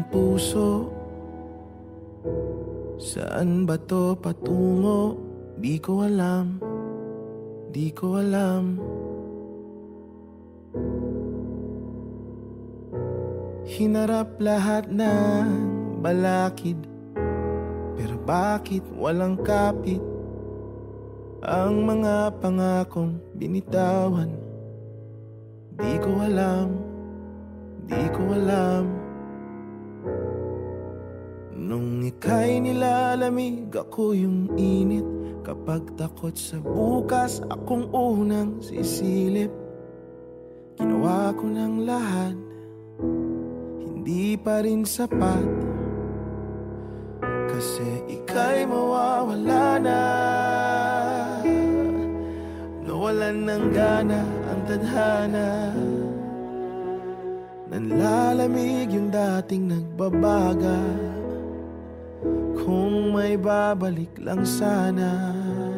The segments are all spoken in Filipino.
puso. Saan ba to patungo? Di ko alam, di ko alam. Hinarap lahat ng balakid, pero bakit walang kapit? Ang mga pangakong binitawan, di ko alam, di ko alam. Nung ika'y nilalamig, ako yung init. Kapag takot sa bukas, akong unang sisilip. Ginawa ko ng lahat, hindi pa rin sapat. Kasi ika'y mawawala na. Nawalan ng gana ang tadhana. Nanlalamig yung dating nagbabaga. Kung may babalik lang sana,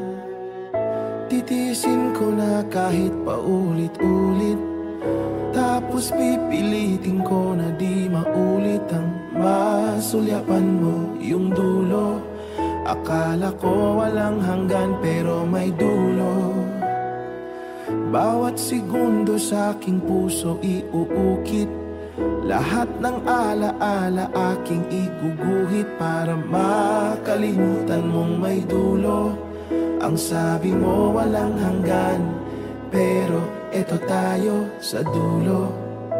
titiisin ko na kahit paulit-ulit. Tapos pipilitin ko na di maulit ang masulyapan mo yung dulo. Akala ko walang hanggan pero may dulo. Bawat segundo sa aking puso iuukit. Lahat ng alaala aking iguguhit para makalimutan mong may dulo. Ang sabi mo walang hanggan, pero eto tayo sa dulo.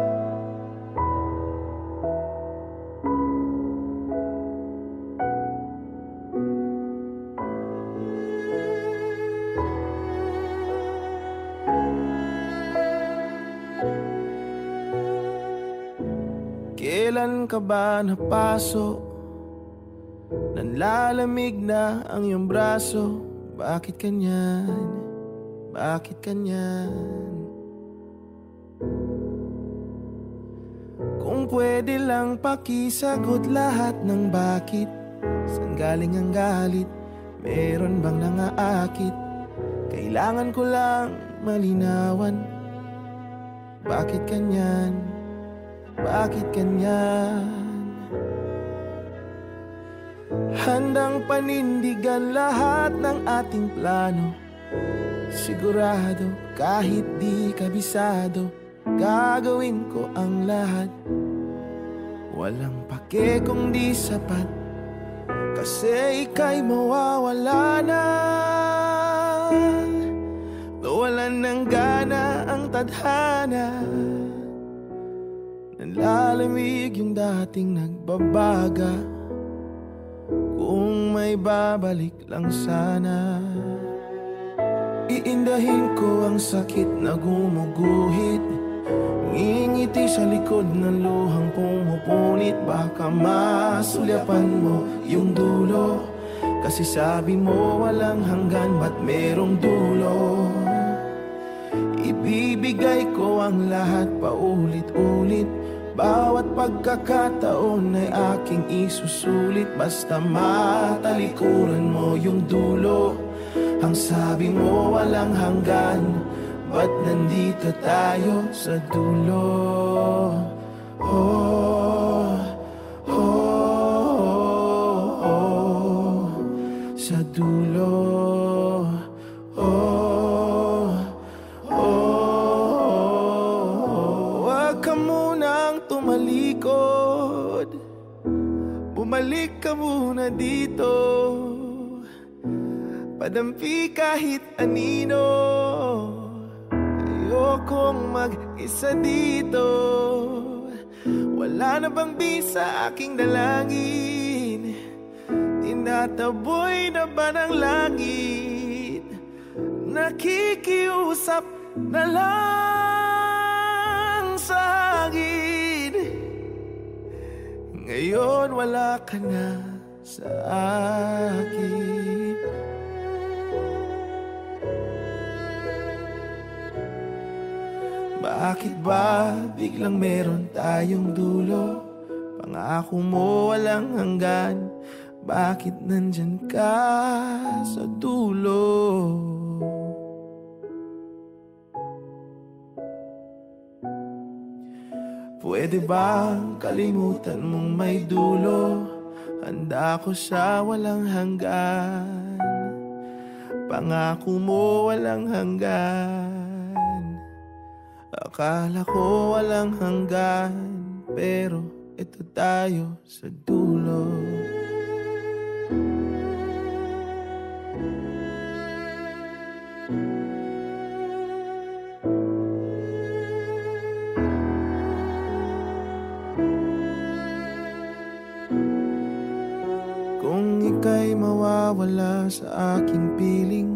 Kailan ka ba napaso? Nanlalamig na ang iyong braso. Bakit kanyan? Bakit kanyan? Kung pwede lang pakisagot lahat ng bakit. Saan galing ang galit? Meron bang nangaakit? Kailangan ko lang malinawan. Bakit kanyan? Bakit kanyan? Handang panindigan lahat ng ating plano. Sigurado kahit di kabisado, gagawin ko ang lahat. Walang pake kung di sapat, kasi ika'y mawawala na. Nawalan ng gana ang tadhana. Nanlalamig yung dating nagbabaga. Kung may babalik lang sana, iindahin ko ang sakit na gumuguhit. Ngingiti sa likod ng luhang pumupunit. Baka masulyapan mo yung dulo, kasi sabi mo walang hanggan, ba't merong dulo? Ibibigay ko ang lahat paulit-ulit. Bawat pagkakataon ay aking isusulit. Basta matalikuran mo yung dulo. Ang sabi mo walang hanggan, ba't nandito tayo sa dulo? Oh, oh, oh, oh, sa dulo. Oh, oh, wag ka munang tumalikod. Bumalik ka muna dito. Padampi kahit anino. Ayokong mag-isa dito. Wala na bang bisa aking dalangin? Tinataboy na ba ng langit? Nakikiusap na lang sa hangin. Ngayon wala ka na sa akin. Bakit ba biglang meron tayong dulo? Pangako mo walang hanggan. Bakit nandyan ka sa dulo? Pwede bang kalimutan mong may dulo? Handa ko sa walang hanggan. Pangako mo walang hanggan. Akala ko walang hanggan, pero ito tayo sa dulo. Kung ika'y mawawala sa aking piling,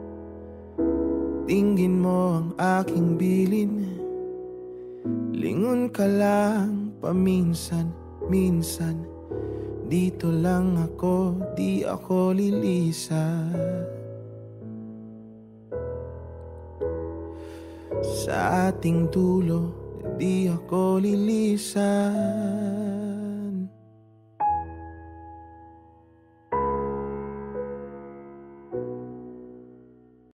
tingin mo ang aking bilin. Lingon ka lang paminsan-minsan. Dito lang ako, di ako lilisa. Sa ating dulo, di ako lilisa.